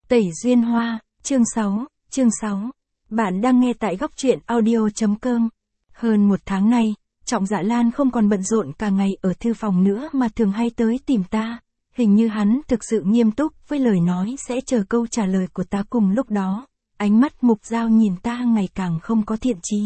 Tẩy duyên hoa, chương 6. Bạn đang nghe tại góc truyện audio.com. Hơn một tháng nay, Trọng Dạ Lan không còn bận rộn cả ngày ở thư phòng nữa mà thường hay tới tìm ta. Hình như hắn thực sự nghiêm túc với lời nói sẽ chờ câu trả lời của ta cùng lúc đó. Ánh mắt mục dao nhìn ta ngày càng không có thiện chí.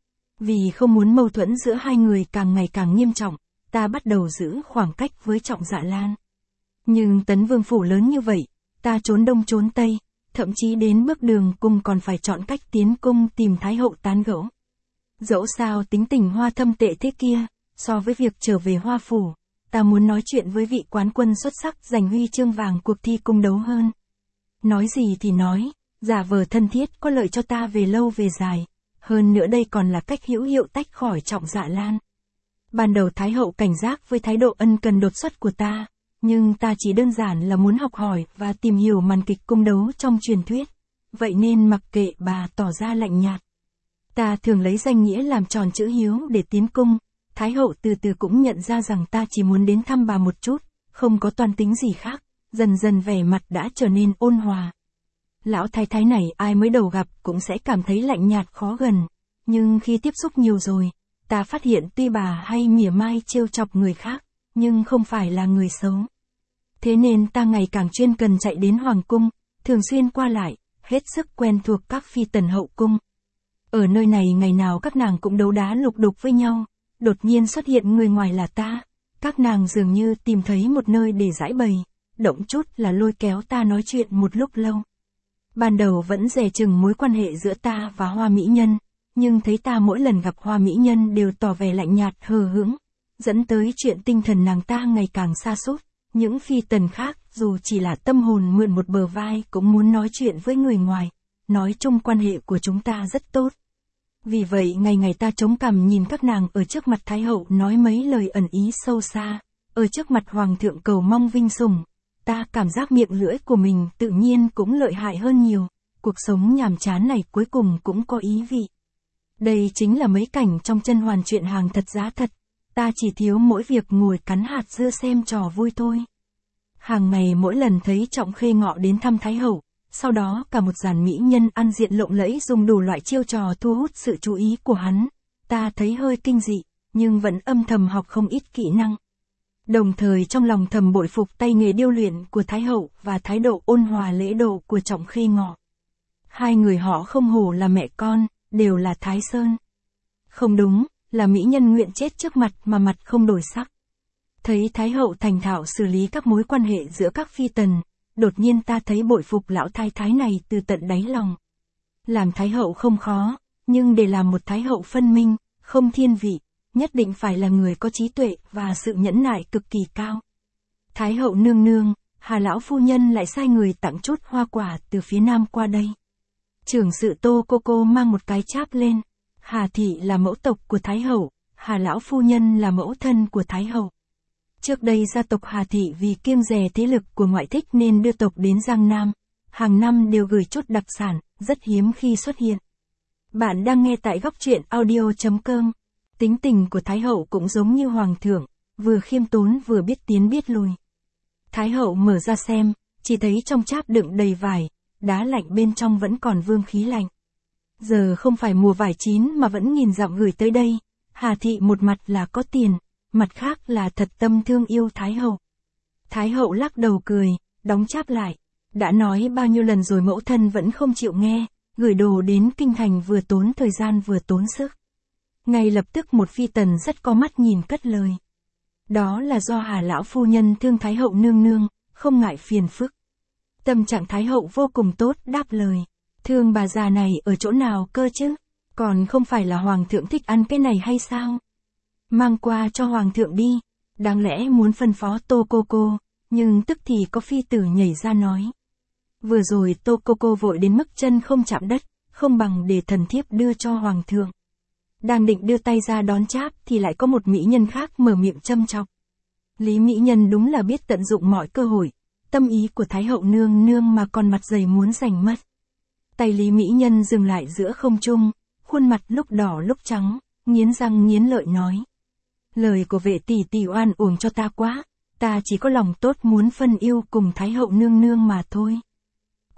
Vì không muốn mâu thuẫn giữa hai người càng ngày càng nghiêm trọng, ta bắt đầu giữ khoảng cách với Trọng Dạ Lan. Nhưng Tấn Vương phủ lớn như vậy, ta trốn đông trốn tây, thậm chí đến bước đường cung còn phải chọn cách tiến cung tìm Thái hậu tán gẫu. Dẫu sao tính tình Hoa thâm tệ thế kia, so với việc trở về Hoa phủ, ta muốn nói chuyện với vị quán quân xuất sắc giành huy chương vàng cuộc thi cung đấu hơn. Nói gì thì nói, giả vờ thân thiết có lợi cho ta về lâu về dài, hơn nữa đây còn là cách hữu hiệu tách khỏi Trọng Dạ Lan. Ban đầu Thái hậu cảnh giác với thái độ ân cần đột xuất của ta. Nhưng ta chỉ đơn giản là muốn học hỏi và tìm hiểu màn kịch cung đấu trong truyền thuyết. Vậy nên mặc kệ bà tỏ ra lạnh nhạt. Ta thường lấy danh nghĩa làm tròn chữ hiếu để tiến cung. Thái hậu từ từ cũng nhận ra rằng ta chỉ muốn đến thăm bà một chút, không có toan tính gì khác. Dần dần vẻ mặt đã trở nên ôn hòa. Lão thái thái này ai mới đầu gặp cũng sẽ cảm thấy lạnh nhạt khó gần. Nhưng khi tiếp xúc nhiều rồi, ta phát hiện tuy bà hay mỉa mai trêu chọc người khác, nhưng không phải là người xấu. Thế nên ta ngày càng chuyên cần chạy đến hoàng cung, thường xuyên qua lại, hết sức quen thuộc các phi tần hậu cung. Ở nơi này ngày nào các nàng cũng đấu đá lục đục với nhau, đột nhiên xuất hiện người ngoài là ta. Các nàng dường như tìm thấy một nơi để giải bày, động chút là lôi kéo ta nói chuyện một lúc lâu. Ban đầu vẫn dè chừng mối quan hệ giữa ta và Hoa mỹ nhân, nhưng thấy ta mỗi lần gặp Hoa mỹ nhân đều tỏ vẻ lạnh nhạt hờ hững, dẫn tới chuyện tinh thần nàng ta ngày càng sa sút. Những phi tần khác dù chỉ là tâm hồn mượn một bờ vai cũng muốn nói chuyện với người ngoài, nói chung quan hệ của chúng ta rất tốt. Vì vậy ngày ngày ta chống cằm nhìn các nàng ở trước mặt Thái hậu nói mấy lời ẩn ý sâu xa, ở trước mặt Hoàng thượng cầu mong vinh sủng, ta cảm giác miệng lưỡi của mình tự nhiên cũng lợi hại hơn nhiều, cuộc sống nhàm chán này cuối cùng cũng có ý vị. Đây chính là mấy cảnh trong Chân Hoàn truyện hàng thật giá thật. Ta chỉ thiếu mỗi việc ngồi cắn hạt dưa xem trò vui thôi. Hàng ngày mỗi lần thấy Trọng Khê Ngọ đến thăm Thái hậu, sau đó cả một dàn mỹ nhân ăn diện lộng lẫy dùng đủ loại chiêu trò thu hút sự chú ý của hắn, ta thấy hơi kinh dị, nhưng vẫn âm thầm học không ít kỹ năng. Đồng thời trong lòng thầm bội phục tay nghề điêu luyện của Thái hậu và thái độ ôn hòa lễ độ của Trọng Khê Ngọ. Hai người họ không hổ là mẹ con, đều là Thái Sơn. Không đúng, là mỹ nhân nguyện chết trước mặt mà mặt không đổi sắc. Thấy Thái hậu thành thạo xử lý các mối quan hệ giữa các phi tần, đột nhiên ta thấy bội phục lão thái thái này từ tận đáy lòng. Làm Thái hậu không khó, nhưng để làm một Thái hậu phân minh, không thiên vị, nhất định phải là người có trí tuệ và sự nhẫn nại cực kỳ cao. Thái hậu nương nương, Hà lão phu nhân lại sai người tặng chút hoa quả từ phía nam qua đây. Trưởng sự Tô cô mang một cái cháp lên. Hà thị là mẫu tộc của Thái hậu, Hà lão phu nhân là mẫu thân của Thái hậu. Trước đây gia tộc Hà thị vì kiêng dè thế lực của ngoại thích nên đưa tộc đến Giang Nam, hàng năm đều gửi chút đặc sản, rất hiếm khi xuất hiện. Bạn đang nghe tại góc truyện audio.com. Tính tình của Thái hậu cũng giống như hoàng thượng, vừa khiêm tốn vừa biết tiến biết lùi. Thái hậu mở ra xem, chỉ thấy trong cháp đựng đầy vải, đá lạnh bên trong vẫn còn vương khí lạnh. Giờ không phải mùa vải chín mà vẫn nghìn dặm gửi tới đây. Hà thị một mặt là có tiền, mặt khác là thật tâm thương yêu Thái hậu. Thái hậu lắc đầu cười, đóng cháp lại. Đã nói bao nhiêu lần rồi mẫu thân vẫn không chịu nghe, gửi đồ đến kinh thành vừa tốn thời gian vừa tốn sức. Ngay lập tức một phi tần rất có mắt nhìn cất lời. Đó là do Hà lão phu nhân thương Thái hậu nương nương, không ngại phiền phức. Tâm trạng Thái hậu vô cùng tốt đáp lời. Thương bà già này ở chỗ nào cơ chứ? Còn không phải là hoàng thượng thích ăn cái này hay sao? Mang qua cho hoàng thượng đi. Đáng lẽ muốn phân phó Tô cô, nhưng tức thì có phi tử nhảy ra nói. Vừa rồi Tô cô vội đến mức chân không chạm đất, không bằng để thần thiếp đưa cho hoàng thượng. Đang định đưa tay ra đón cháp thì lại có một mỹ nhân khác mở miệng châm chọc. Lý mỹ nhân đúng là biết tận dụng mọi cơ hội, tâm ý của Thái hậu nương nương mà còn mặt dày muốn giành mất. Tay Lý mỹ nhân dừng lại giữa không trung, khuôn mặt lúc đỏ lúc trắng, nghiến răng nghiến lợi nói. Lời của vệ tỷ tỷ oan uổng cho ta quá, ta chỉ có lòng tốt muốn phân yêu cùng Thái hậu nương nương mà thôi.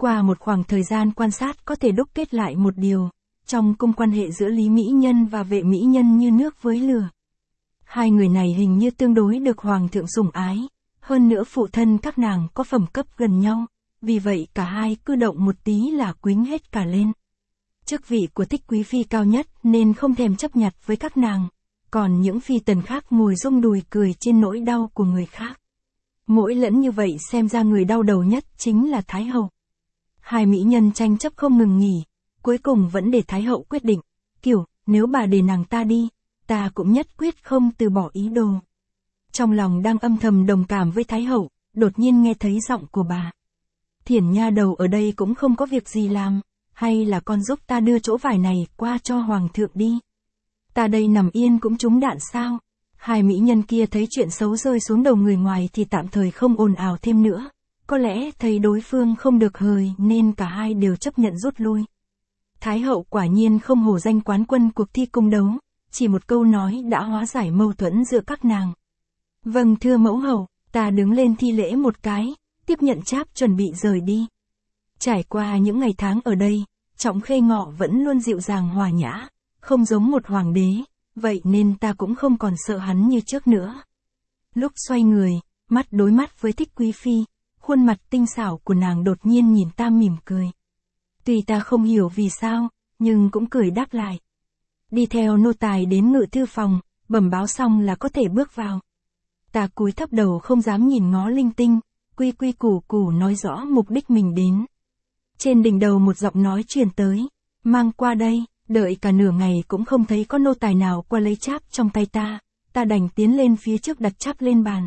Qua một khoảng thời gian quan sát có thể đúc kết lại một điều, trong cung quan hệ giữa Lý Mỹ Nhân và Vệ Mỹ Nhân như nước với lửa. Hai người này hình như tương đối được hoàng thượng sủng ái, hơn nữa phụ thân các nàng có phẩm cấp gần nhau, vì vậy cả hai cứ động một tí là quýnh hết cả lên. Chức vị của Thích Quý Phi cao nhất nên không thèm chấp nhặt với các nàng, còn những phi tần khác ngồi rung đùi cười trên nỗi đau của người khác. Mỗi lẫn như vậy xem ra người đau đầu nhất chính là Thái Hậu. Hai mỹ nhân tranh chấp không ngừng nghỉ, cuối cùng vẫn để Thái Hậu quyết định, kiểu, nếu bà để nàng ta đi, ta cũng nhất quyết không từ bỏ ý đồ. Trong lòng đang âm thầm đồng cảm với Thái Hậu, đột nhiên nghe thấy giọng của bà. Thiển nha đầu ở đây cũng không có việc gì làm, hay là con giúp ta đưa chỗ vải này qua cho hoàng thượng đi. Ta đây nằm yên cũng trúng đạn sao? Hai mỹ nhân kia thấy chuyện xấu rơi xuống đầu người ngoài thì tạm thời không ồn ào thêm nữa. Có lẽ thấy đối phương không được hời nên cả hai đều chấp nhận rút lui. Thái Hậu quả nhiên không hổ danh quán quân cuộc thi cung đấu, chỉ một câu nói đã hóa giải mâu thuẫn giữa các nàng. Vâng thưa mẫu hậu, ta đứng lên thi lễ một cái, tiếp nhận cháp chuẩn bị rời đi. Trải qua những ngày tháng ở đây, Trọng Khê Ngọ vẫn luôn dịu dàng hòa nhã, không giống một hoàng đế, vậy nên ta cũng không còn sợ hắn như trước nữa. Lúc xoay người, mắt đối mắt với Thích Quý Phi, khuôn mặt tinh xảo của nàng đột nhiên nhìn ta mỉm cười. Tuy ta không hiểu vì sao, nhưng cũng cười đáp lại. Đi theo nô tài đến ngự thư phòng, bẩm báo xong là có thể bước vào. Ta cúi thấp đầu không dám nhìn ngó linh tinh, quy quy củ củ nói rõ mục đích mình đến. Trên đỉnh đầu một giọng nói truyền tới, mang qua đây, đợi cả nửa ngày cũng không thấy có nô tài nào qua lấy cháp trong tay ta đành tiến lên phía trước đặt cháp lên bàn.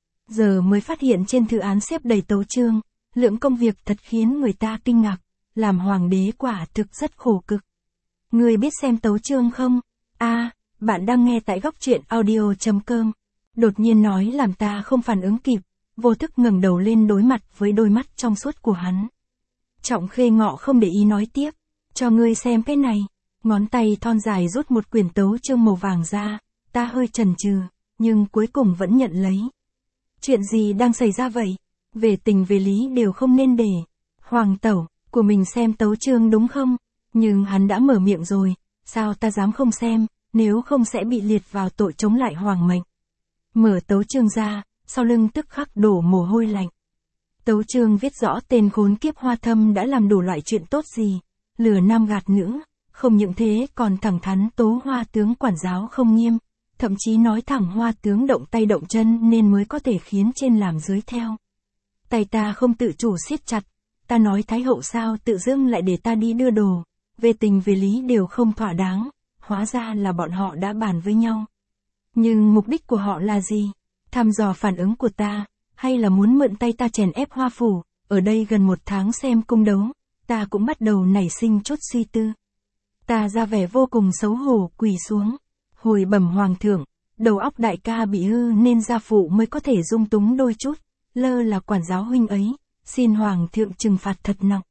Giờ mới phát hiện trên thư án xếp đầy tấu chương, lượng công việc thật khiến người ta kinh ngạc, làm hoàng đế quả thực rất khổ cực. Người biết xem tấu chương không? Bạn đang nghe tại góc truyện audio.com. Đột nhiên nói làm ta không phản ứng kịp, vô thức ngẩng đầu lên đối mặt với đôi mắt trong suốt của hắn. Trọng Khê Ngọ không để ý nói tiếp, cho ngươi xem cái này. Ngón tay thon dài rút một quyển tấu chương màu vàng ra, ta hơi chần chừ, nhưng cuối cùng vẫn nhận lấy. Chuyện gì đang xảy ra vậy? Về tình về lý đều không nên để hoàng tẩu của mình xem tấu chương đúng không? Nhưng hắn đã mở miệng rồi, sao ta dám không xem, nếu không sẽ bị liệt vào tội chống lại hoàng mệnh. Mở tấu chương ra, sau lưng tức khắc đổ mồ hôi lạnh. Tấu chương viết rõ tên khốn kiếp Hoa Thâm đã làm đủ loại chuyện tốt gì, lừa nam gạt nữ, không những thế còn thẳng thắn tố Hoa tướng quản giáo không nghiêm, thậm chí nói thẳng Hoa tướng động tay động chân nên mới có thể khiến trên làm dưới theo. Tay ta không tự chủ siết chặt, ta nói Thái Hậu sao tự dưng lại để ta đi đưa đồ, về tình về lý đều không thỏa đáng, hóa ra là bọn họ đã bàn với nhau. Nhưng mục đích của họ là gì? Thăm dò phản ứng của ta, hay là muốn mượn tay ta chèn ép Hoa phủ? Ở đây gần một tháng xem cung đấu, ta cũng bắt đầu nảy sinh chút suy tư. Ta ra vẻ vô cùng xấu hổ quỳ xuống, hồi bẩm hoàng thượng, đầu óc đại ca bị hư nên gia phụ mới có thể dung túng đôi chút, lơ là quản giáo huynh ấy, xin hoàng thượng trừng phạt thật nặng.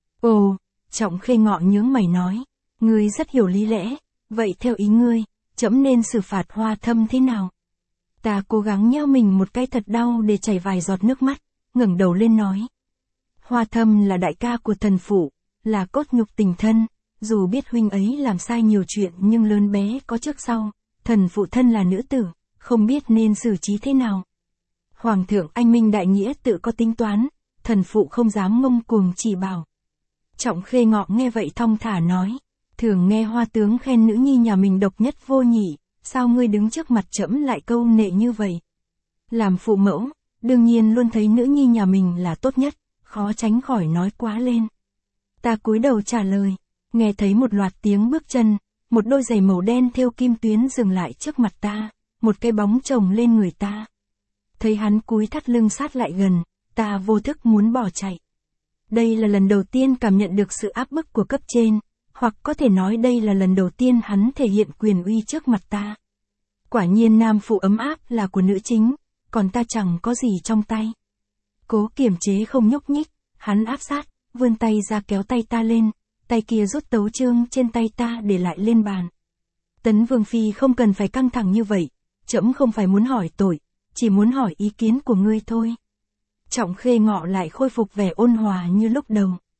Ồ, Trọng Khê Ngọ nhướng mày nói, ngươi rất hiểu lý lẽ, vậy theo ý ngươi, trẫm nên xử phạt Hoa Thâm thế nào? Ta cố gắng nheo mình một cái thật đau để chảy vài giọt nước mắt, ngẩng đầu lên nói. Hoa Thâm là đại ca của thần phụ, là cốt nhục tình thân, dù biết huynh ấy làm sai nhiều chuyện nhưng lớn bé có trước sau, thần phụ thân là nữ tử, không biết nên xử trí thế nào. Hoàng thượng anh minh đại nghĩa tự có tính toán, thần phụ không dám ngông cuồng chỉ bảo. Trọng Khê Ngọ nghe vậy thong thả nói, thường nghe Hoa tướng khen nữ nhi nhà mình độc nhất vô nhị, sao ngươi đứng trước mặt trẫm lại câu nệ như vậy? Làm phụ mẫu, đương nhiên luôn thấy nữ nhi nhà mình là tốt nhất, khó tránh khỏi nói quá lên. Ta cúi đầu trả lời, nghe thấy một loạt tiếng bước chân, một đôi giày màu đen thêu kim tuyến dừng lại trước mặt ta, một cái bóng chồng lên người ta. Thấy hắn cúi thắt lưng sát lại gần, ta vô thức muốn bỏ chạy. Đây là lần đầu tiên cảm nhận được sự áp bức của cấp trên, hoặc có thể nói đây là lần đầu tiên hắn thể hiện quyền uy trước mặt ta. Quả nhiên nam phụ ấm áp là của nữ chính, còn ta chẳng có gì trong tay. Cố kiềm chế không nhúc nhích, hắn áp sát, vươn tay ra kéo tay ta lên, tay kia rút tấu chương trên tay ta để lại lên bàn. Tấn Vương Phi không cần phải căng thẳng như vậy, trẫm không phải muốn hỏi tội, chỉ muốn hỏi ý kiến của ngươi thôi. Trọng Khê Ngọ lại khôi phục vẻ ôn hòa như lúc đầu,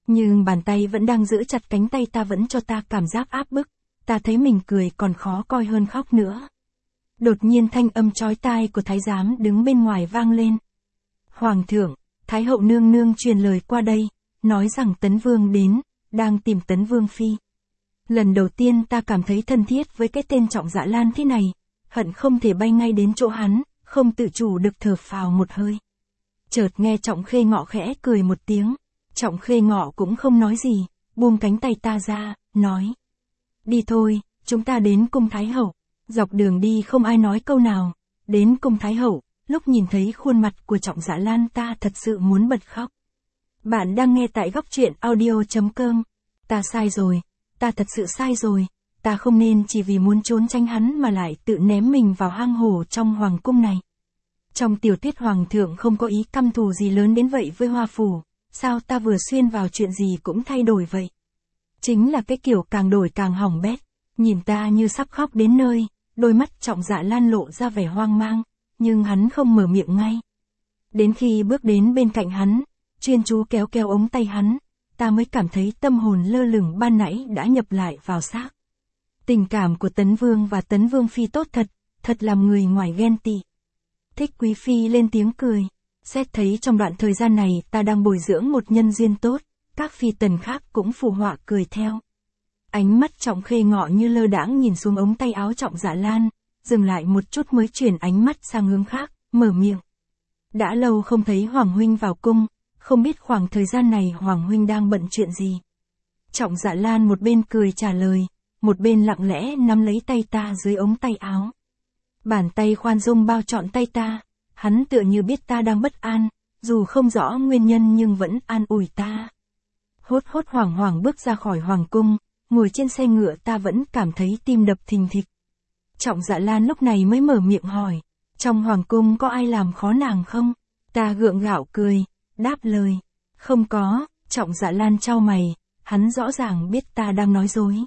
Nhưng bàn tay vẫn đang giữ chặt cánh tay ta vẫn cho ta cảm giác áp bức, ta thấy mình cười còn khó coi hơn khóc nữa. Đột nhiên thanh âm chói tai của thái giám đứng bên ngoài vang lên. Hoàng thượng, Thái hậu nương nương truyền lời qua đây, nói rằng Tấn Vương đến, đang tìm Tấn Vương Phi. Lần đầu tiên ta cảm thấy thân thiết với cái tên Trọng Dạ Lan thế này, hận không thể bay ngay đến chỗ hắn, không tự chủ được thở phào một hơi. Chợt nghe Trọng Khê Ngọ khẽ cười một tiếng, Trọng Khê Ngọ cũng không nói gì, buông cánh tay ta ra, nói. Đi thôi, chúng ta đến cung Thái hậu. Dọc đường đi không ai nói câu nào, đến cung Thái hậu, lúc nhìn thấy khuôn mặt của Trọng Dạ Lan ta thật sự muốn bật khóc. Bạn đang nghe tại góc truyện audio.com. Ta sai rồi, ta thật sự sai rồi, ta không nên chỉ vì muốn trốn tránh hắn mà lại tự ném mình vào hang hổ trong hoàng cung này. Trong tiểu thuyết hoàng thượng không có ý căm thù gì lớn đến vậy với Hoa Phủ, sao ta vừa xuyên vào chuyện gì cũng thay đổi vậy? Chính là cái kiểu càng đổi càng hỏng bét, nhìn ta như sắp khóc đến nơi, đôi mắt Trọng Dạ Lan lộ ra vẻ hoang mang, nhưng hắn không mở miệng ngay. Đến khi bước đến bên cạnh hắn, chuyên chú kéo kéo ống tay hắn, ta mới cảm thấy tâm hồn lơ lửng ban nãy đã nhập lại vào xác. Tình cảm của Tấn Vương và Tấn Vương Phi tốt thật, thật làm người ngoài ghen tị. Thích Quý Phi lên tiếng cười, xét thấy trong đoạn thời gian này ta đang bồi dưỡng một nhân duyên tốt, các phi tần khác cũng phù họa cười theo. Ánh mắt Trọng Khê Ngọ như lơ đãng nhìn xuống ống tay áo Trọng Dạ Lan, dừng lại một chút mới chuyển ánh mắt sang hướng khác, mở miệng. Đã lâu không thấy Hoàng huynh vào cung, không biết khoảng thời gian này Hoàng huynh đang bận chuyện gì. Trọng Dạ Lan một bên cười trả lời, một bên lặng lẽ nắm lấy tay ta dưới ống tay áo. Bàn tay khoan dung bao trọn tay ta, hắn tựa như biết ta đang bất an, dù không rõ nguyên nhân nhưng vẫn an ủi ta. Hốt hoảng hoảng bước ra khỏi hoàng cung, ngồi trên xe ngựa ta vẫn cảm thấy tim đập thình thịch. Trọng Dạ Lan lúc này mới mở miệng hỏi, trong hoàng cung có ai làm khó nàng không? Ta gượng gạo cười, đáp lời, không có. Trọng Dạ Lan chau mày, hắn rõ ràng biết ta đang nói dối.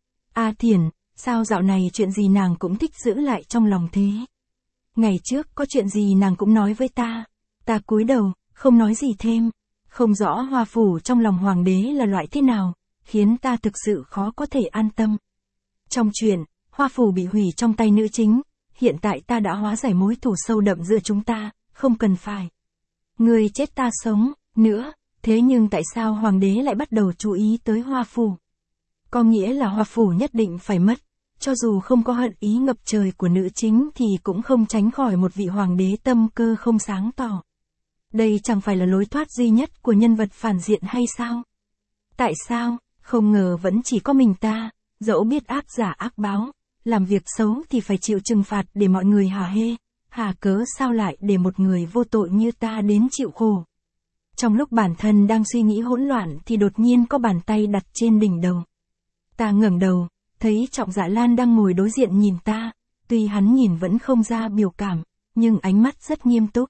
A Thiển, sao dạo này chuyện gì nàng cũng thích giữ lại trong lòng thế? Ngày trước có chuyện gì nàng cũng nói với ta. Ta cúi đầu, không nói gì thêm. Không rõ Hoa Phủ trong lòng hoàng đế là loại thế nào, khiến ta thực sự khó có thể an tâm. Trong chuyện, Hoa Phủ bị hủy trong tay nữ chính, hiện tại ta đã hóa giải mối thù sâu đậm giữa chúng ta, không cần phải. Người chết ta sống, nữa, thế nhưng tại sao hoàng đế lại bắt đầu chú ý tới Hoa Phủ? Có nghĩa là Hoa Phủ nhất định phải mất, cho dù không có hận ý ngập trời của nữ chính thì cũng không tránh khỏi một vị hoàng đế tâm cơ không sáng tỏ. Đây chẳng phải là lối thoát duy nhất của nhân vật phản diện hay sao? Tại sao, không ngờ vẫn chỉ có mình ta, dẫu biết ác giả ác báo, làm việc xấu thì phải chịu trừng phạt để mọi người hả hê, hà cớ sao lại để một người vô tội như ta đến chịu khổ. Trong lúc bản thân đang suy nghĩ hỗn loạn thì đột nhiên có bàn tay đặt trên đỉnh đầu. Ta ngẩng đầu, thấy Trọng Dạ Lan đang ngồi đối diện nhìn ta, tuy hắn nhìn vẫn không ra biểu cảm, nhưng ánh mắt rất nghiêm túc.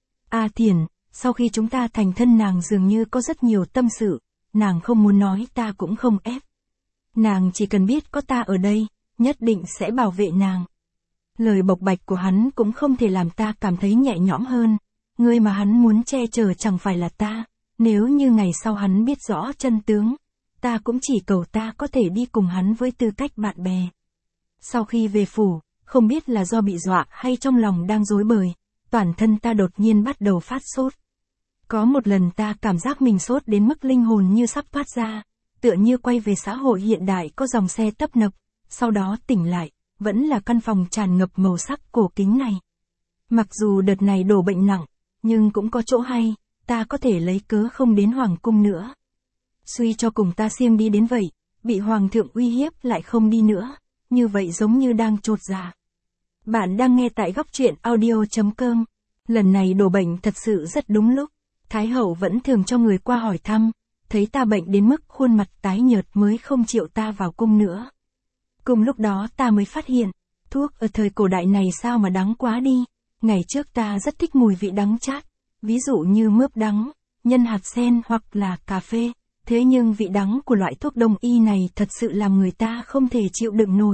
A Thiển, sau khi chúng ta thành thân nàng dường như có rất nhiều tâm sự, nàng không muốn nói ta cũng không ép. Nàng chỉ cần biết có ta ở đây, nhất định sẽ bảo vệ nàng. Lời bộc bạch của hắn cũng không thể làm ta cảm thấy nhẹ nhõm hơn, người mà hắn muốn che chở chẳng phải là ta, nếu như ngày sau hắn biết rõ chân tướng, ta cũng chỉ cầu ta có thể đi cùng hắn với tư cách bạn bè. Sau khi về phủ, không biết là do bị dọa hay trong lòng đang rối bời, toàn thân ta đột nhiên bắt đầu phát sốt. Có một lần ta cảm giác mình sốt đến mức linh hồn như sắp thoát ra, tựa như quay về xã hội hiện đại có dòng xe tấp nập, sau đó tỉnh lại, vẫn là căn phòng tràn ngập màu sắc cổ kính này. Mặc dù đợt này đổ bệnh nặng, nhưng cũng có chỗ hay, ta có thể lấy cớ không đến hoàng cung nữa. Suy cho cùng ta siêng đi đến vậy, bị hoàng thượng uy hiếp lại không đi nữa, như vậy giống như đang chột dạ. Bạn đang nghe tại góc truyện audio.com. Lần này đổ bệnh thật sự rất đúng lúc. Thái hậu vẫn thường cho người qua hỏi thăm, thấy ta bệnh đến mức khuôn mặt tái nhợt mới không chịu ta vào cung nữa. Cùng lúc đó ta mới phát hiện, thuốc ở thời cổ đại này sao mà đắng quá đi. Ngày trước ta rất thích mùi vị đắng chát, ví dụ như mướp đắng, nhân hạt sen hoặc là cà phê. Thế nhưng vị đắng của loại thuốc đông y này thật sự làm người ta không thể chịu đựng nổi.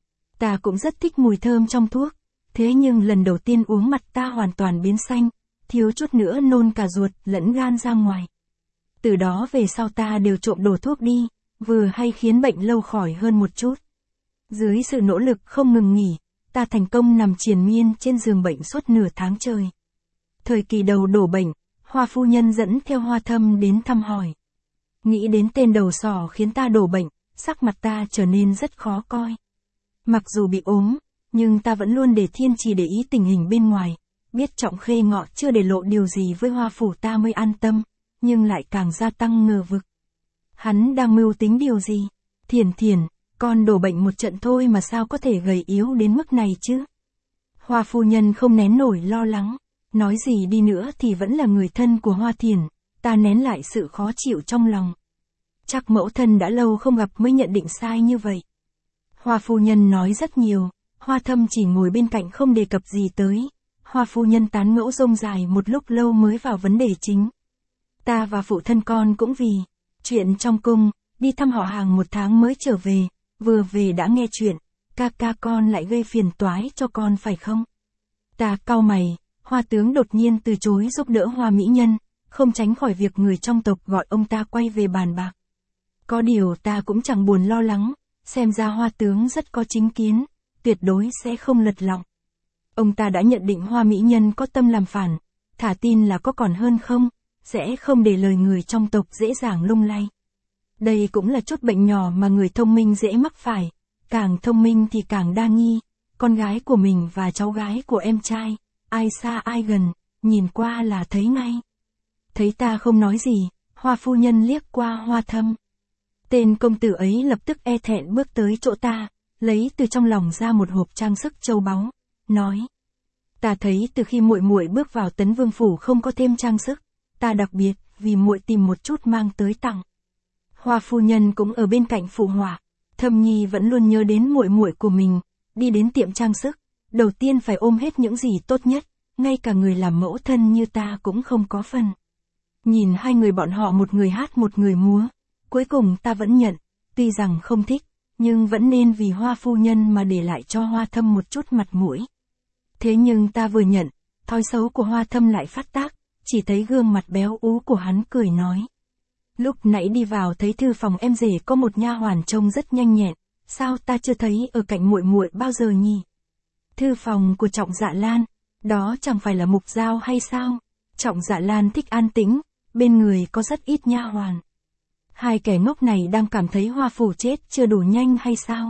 Ta cũng rất thích mùi thơm trong thuốc, thế nhưng lần đầu tiên uống mặt ta hoàn toàn biến xanh, thiếu chút nữa nôn cả ruột lẫn gan ra ngoài. Từ đó về sau ta đều trộm đổ thuốc đi, vừa hay khiến bệnh lâu khỏi hơn một chút. Dưới sự nỗ lực không ngừng nghỉ, ta thành công nằm triền miên trên giường bệnh suốt nửa tháng trời. Thời kỳ đầu đổ bệnh, Hoa phu nhân dẫn theo Hoa Thâm đến thăm hỏi. Nghĩ đến tên đầu sỏ khiến ta đổ bệnh, sắc mặt ta trở nên rất khó coi. Mặc dù bị ốm, nhưng ta vẫn luôn để thiên trì để ý tình hình bên ngoài, biết Trọng Khê Ngọ chưa để lộ điều gì với Hoa phủ ta mới an tâm, nhưng lại càng gia tăng ngờ vực. Hắn đang mưu tính điều gì? Thiền Thiền, con đổ bệnh một trận thôi mà sao có thể gầy yếu đến mức này chứ? Hoa phu nhân không nén nổi lo lắng, nói gì đi nữa thì vẫn là người thân của Hoa Thiền, ta nén lại sự khó chịu trong lòng. Chắc mẫu thân đã lâu không gặp mới nhận định sai như vậy. Hoa phu nhân nói rất nhiều, Hoa Thâm chỉ ngồi bên cạnh không đề cập gì tới. Hoa phu nhân tán ngẫu rông dài một lúc lâu mới vào vấn đề chính. Ta và phụ thân con cũng vì chuyện trong cung, đi thăm họ hàng một tháng mới trở về, vừa về đã nghe chuyện, ca con lại gây phiền toái cho con phải không? Ta cau mày, Hoa tướng đột nhiên từ chối giúp đỡ Hoa mỹ nhân, không tránh khỏi việc người trong tộc gọi ông ta quay về bàn bạc. Có điều ta cũng chẳng buồn lo lắng, xem ra Hoa tướng rất có chính kiến, tuyệt đối sẽ không lật lọng. Ông ta đã nhận định Hoa mỹ nhân có tâm làm phản, thả tin là có còn hơn không, sẽ không để lời người trong tộc dễ dàng lung lay. Đây cũng là chút bệnh nhỏ mà người thông minh dễ mắc phải, càng thông minh thì càng đa nghi, con gái của mình và cháu gái của em trai, ai xa ai gần, nhìn qua là thấy ngay. Thấy ta không nói gì, Hoa phu nhân liếc qua Hoa Thâm. Tên công tử ấy lập tức e thẹn bước tới chỗ ta, lấy từ trong lòng ra một hộp trang sức châu báu, nói: "Ta thấy từ khi muội muội bước vào Tấn Vương phủ không có thêm trang sức, ta đặc biệt vì muội tìm một chút mang tới tặng." Hoa phu nhân cũng ở bên cạnh phụ họa, Thâm Nhi vẫn luôn nhớ đến muội muội của mình, đi đến tiệm trang sức, đầu tiên phải ôm hết những gì tốt nhất, ngay cả người làm mẫu thân như ta cũng không có phần. Nhìn hai người bọn họ một người hát một người múa, cuối cùng ta vẫn nhận, tuy rằng không thích, nhưng vẫn nên vì Hoa phu nhân mà để lại cho Hoa Thâm một chút mặt mũi. Thế nhưng ta vừa nhận, thói xấu của Hoa Thâm lại phát tác, chỉ thấy gương mặt béo ú của hắn cười nói: "Lúc nãy đi vào thấy thư phòng em rể có một nha hoàn trông rất nhanh nhẹn, sao ta chưa thấy ở cạnh muội muội bao giờ nhỉ?" Thư phòng của Trọng Dạ Lan, đó chẳng phải là mục giao hay sao? Trọng Dạ Lan thích an tĩnh, bên người có rất ít nha hoàn. Hai kẻ ngốc này đang cảm thấy Hoa phủ chết chưa đủ nhanh hay sao?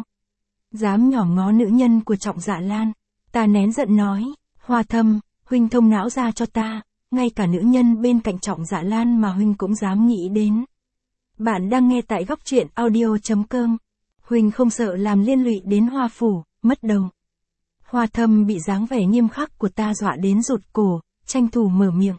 Dám nhỏm ngó nữ nhân của Trọng Dạ Lan. Ta nén giận nói: "Hoa Thâm, huynh thông não ra cho ta, ngay cả nữ nhân bên cạnh Trọng Dạ Lan mà huynh cũng dám nghĩ đến." Bạn đang nghe tại góc truyện audio.com. Huynh không sợ làm liên lụy đến Hoa phủ, mất đầu. Hoa Thâm bị dáng vẻ nghiêm khắc của ta dọa đến rụt cổ, tranh thủ mở miệng.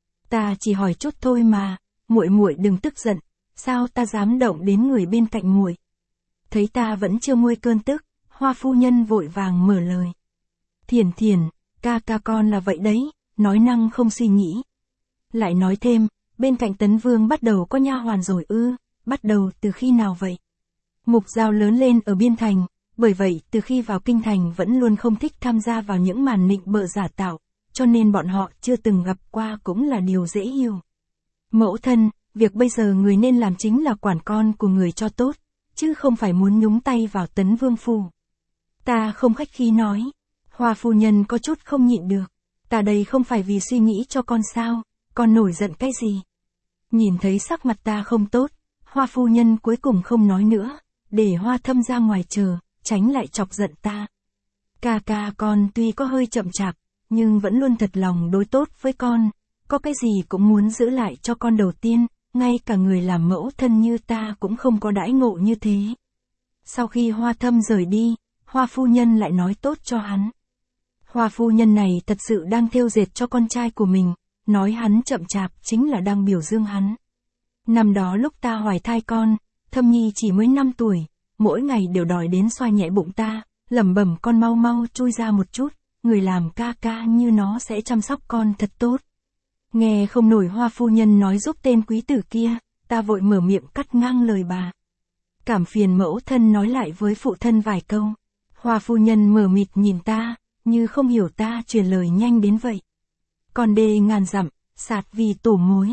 Ta chỉ hỏi chút thôi mà, muội muội đừng tức giận, sao ta dám động đến người bên cạnh muội. Thấy ta vẫn chưa nguôi cơn tức, Hoa phu nhân vội vàng mở lời. Thiền Thiền, ca con là vậy đấy, nói năng không suy nghĩ. Lại nói thêm, bên cạnh Tấn Vương bắt đầu có nha hoàn rồi ư, bắt đầu từ khi nào vậy? Mục Giao lớn lên ở Biên Thành, bởi vậy từ khi vào Kinh Thành vẫn luôn không thích tham gia vào những màn nịnh bợ giả tạo, cho nên bọn họ chưa từng gặp qua cũng là điều dễ hiểu. Mẫu thân, việc bây giờ người nên làm chính là quản con của người cho tốt, chứ không phải muốn nhúng tay vào Tấn Vương phủ. Ta không khách khí nói. Hoa phu nhân có chút không nhịn được. Ta đây không phải vì suy nghĩ cho con sao, con nổi giận cái gì? Nhìn thấy sắc mặt ta không tốt, Hoa phu nhân cuối cùng không nói nữa, để Hoa Thâm ra ngoài chờ, tránh lại chọc giận ta. Ca con tuy có hơi chậm chạp, nhưng vẫn luôn thật lòng đối tốt với con, có cái gì cũng muốn giữ lại cho con đầu tiên, ngay cả người làm mẫu thân như ta cũng không có đãi ngộ như thế. Sau khi Hoa Thâm rời đi, Hoa phu nhân lại nói tốt cho hắn. Hoa phu nhân này thật sự đang thêu dệt cho con trai của mình, nói hắn chậm chạp chính là đang biểu dương hắn. Năm đó lúc ta hoài thai con, Thâm Nhi chỉ mới 5 tuổi, mỗi ngày đều đòi đến xoa nhẹ bụng ta, lẩm bẩm con mau mau chui ra một chút, người làm ca như nó sẽ chăm sóc con thật tốt. Nghe không nổi Hoa phu nhân nói giúp tên quý tử kia, ta vội mở miệng cắt ngang lời bà. Cảm phiền mẫu thân nói lại với phụ thân vài câu. Hoa phu nhân mờ mịt nhìn ta, như không hiểu ta truyền lời nhanh đến vậy. Còn đê ngàn dặm, sạt vì tổ mối.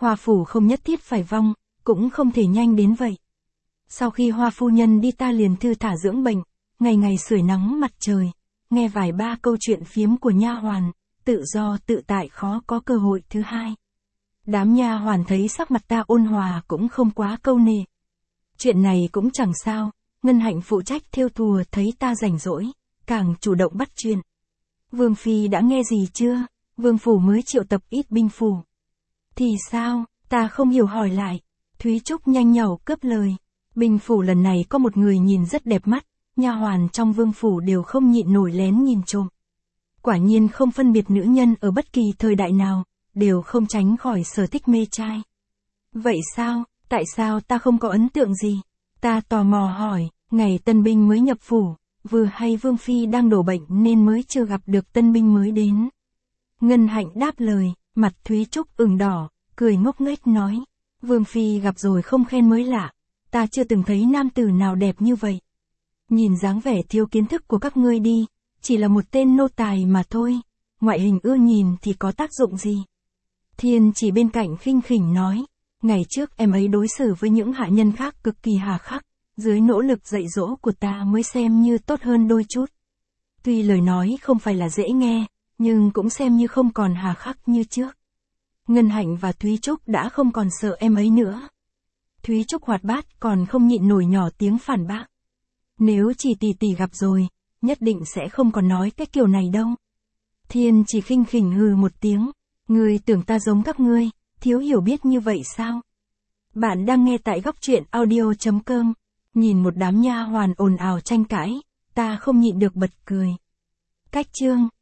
Hoa phủ không nhất thiết phải vong, cũng không thể nhanh đến vậy. Sau khi Hoa phu nhân đi ta liền thư thả dưỡng bệnh, ngày ngày sưởi nắng mặt trời, nghe vài ba câu chuyện phiếm của nha hoàn, tự do tự tại khó có cơ hội thứ hai. Đám nha hoàn thấy sắc mặt ta ôn hòa cũng không quá câu nệ. Chuyện này cũng chẳng sao, Ngân Hạnh phụ trách thêu thùa thấy ta rảnh rỗi, càng chủ động bắt chuyện. Vương phi đã nghe gì chưa? Vương phủ mới triệu tập ít binh phủ. Thì sao? Ta không hiểu hỏi lại. Thúy Trúc nhanh nhảu cướp lời. Binh phủ lần này có một người nhìn rất đẹp mắt, nha hoàn trong vương phủ đều không nhịn nổi lén nhìn trộm. Quả nhiên không phân biệt nữ nhân ở bất kỳ thời đại nào, đều không tránh khỏi sở thích mê trai. Vậy sao? Tại sao ta không có ấn tượng gì? Ta tò mò hỏi, ngày tân binh mới nhập phủ, vừa hay Vương phi đang đổ bệnh nên mới chưa gặp được tân binh mới đến. Ngân Hạnh đáp lời, mặt Thúy Trúc ửng đỏ, cười ngốc nghếch nói, Vương phi gặp rồi không khen mới lạ, ta chưa từng thấy nam tử nào đẹp như vậy. Nhìn dáng vẻ thiếu kiến thức của các ngươi đi, chỉ là một tên nô tài mà thôi, ngoại hình ưa nhìn thì có tác dụng gì. Thiên chỉ bên cạnh khinh khỉnh nói, ngày trước em ấy đối xử với những hạ nhân khác cực kỳ hà khắc, dưới nỗ lực dạy dỗ của ta mới xem như tốt hơn đôi chút. Tuy lời nói không phải là dễ nghe, nhưng cũng xem như không còn hà khắc như trước. Ngân Hạnh và Thúy Trúc đã không còn sợ em ấy nữa. Thúy Trúc hoạt bát còn không nhịn nổi nhỏ tiếng phản bác. Nếu chỉ tỷ tỷ gặp rồi, nhất định sẽ không còn nói cái kiểu này đâu. Thiên chỉ khinh khỉnh hừ một tiếng, ngươi tưởng ta giống các ngươi, thiếu hiểu biết như vậy sao? Bạn đang nghe tại góc truyện audio.com, nhìn một đám nha hoàn ồn ào tranh cãi, ta không nhịn được bật cười. Cách chương